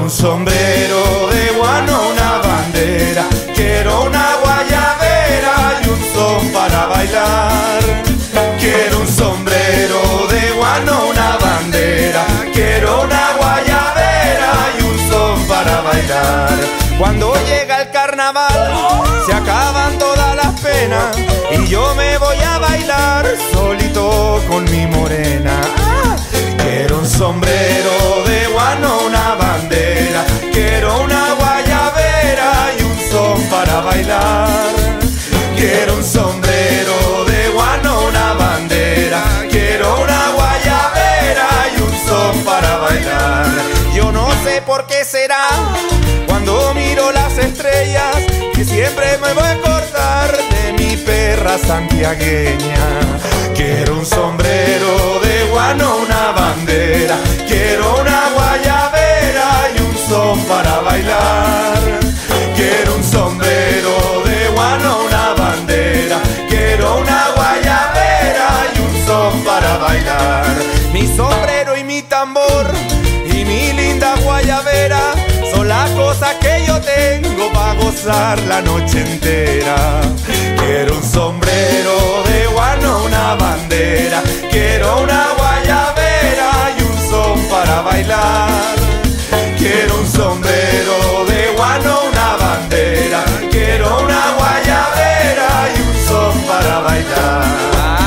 un sombrero de guano, una bandera. Quiero una guayabera y un son para bailar. Quiero un sombrero de guano, una bandera. Quiero una guayabera y un son para bailar. Cuando llega el carnaval se acaban todas las penas y yo me voy a bailar solito con mi morena. Quiero un sombrero de guano, una bandera. Quiero una guayabera y un son para bailar. Quiero un sombrero de guano, una bandera. Quiero una guayabera y un son para bailar. Yo no sé por qué será cuando miro las estrellas que siempre me voy a acordar de mi perra santiagueña. Quiero un sombrero de guano, una bandera. Quiero una guayabera y un son para bailar. Quiero un sombrero de guano, una bandera. Quiero una guayabera y un son para bailar. Mi sombrero y mi tambor y mi linda guayabera son las cosas que yo tengo para gozar la noche entera. Quiero un sombrero de guano, una bandera. Quiero una guayabera y un son para bailar. Quiero un sombrero de guano, una bandera. Quiero una guayabera y un son para bailar.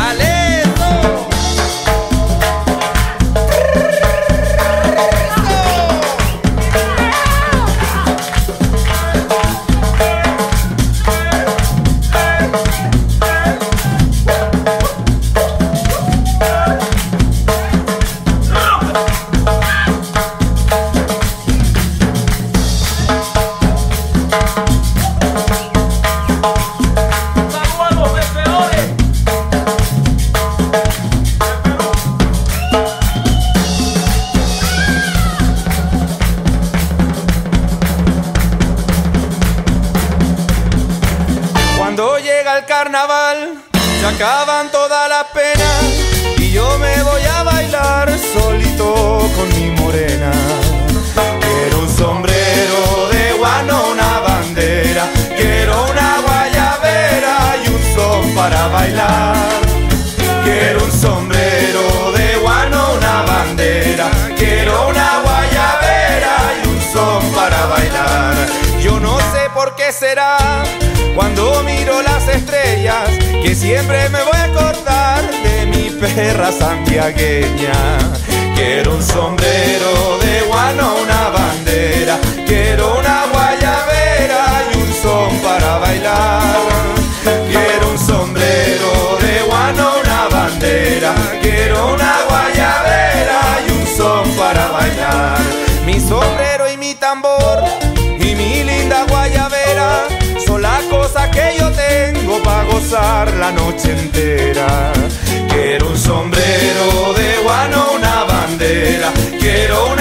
Cuando llega el carnaval se acaban todas las penas y yo me voy a bailar solito con mi morena. Quiero un sombrero de guano, una bandera. Quiero una guayabera y un son para bailar. Quiero un sombrero de guano, una bandera. Quiero una guayabera y un son para bailar. Yo no sé por qué será cuando miro las estrellas que siempre me voy a acordar de mi perra santiagueña. Quiero un sombrero de guano, una bandera. Quiero una guayabera y un son para bailar. Quiero un sombrero de guano, una bandera. Quiero una guayabera y un son para bailar. Mi sombrero y mi tambor y mi linda guayabera son las cosas que yo tengo para gozar la noche entera. Quiero un sombrero de guano, una bandera. Quiero una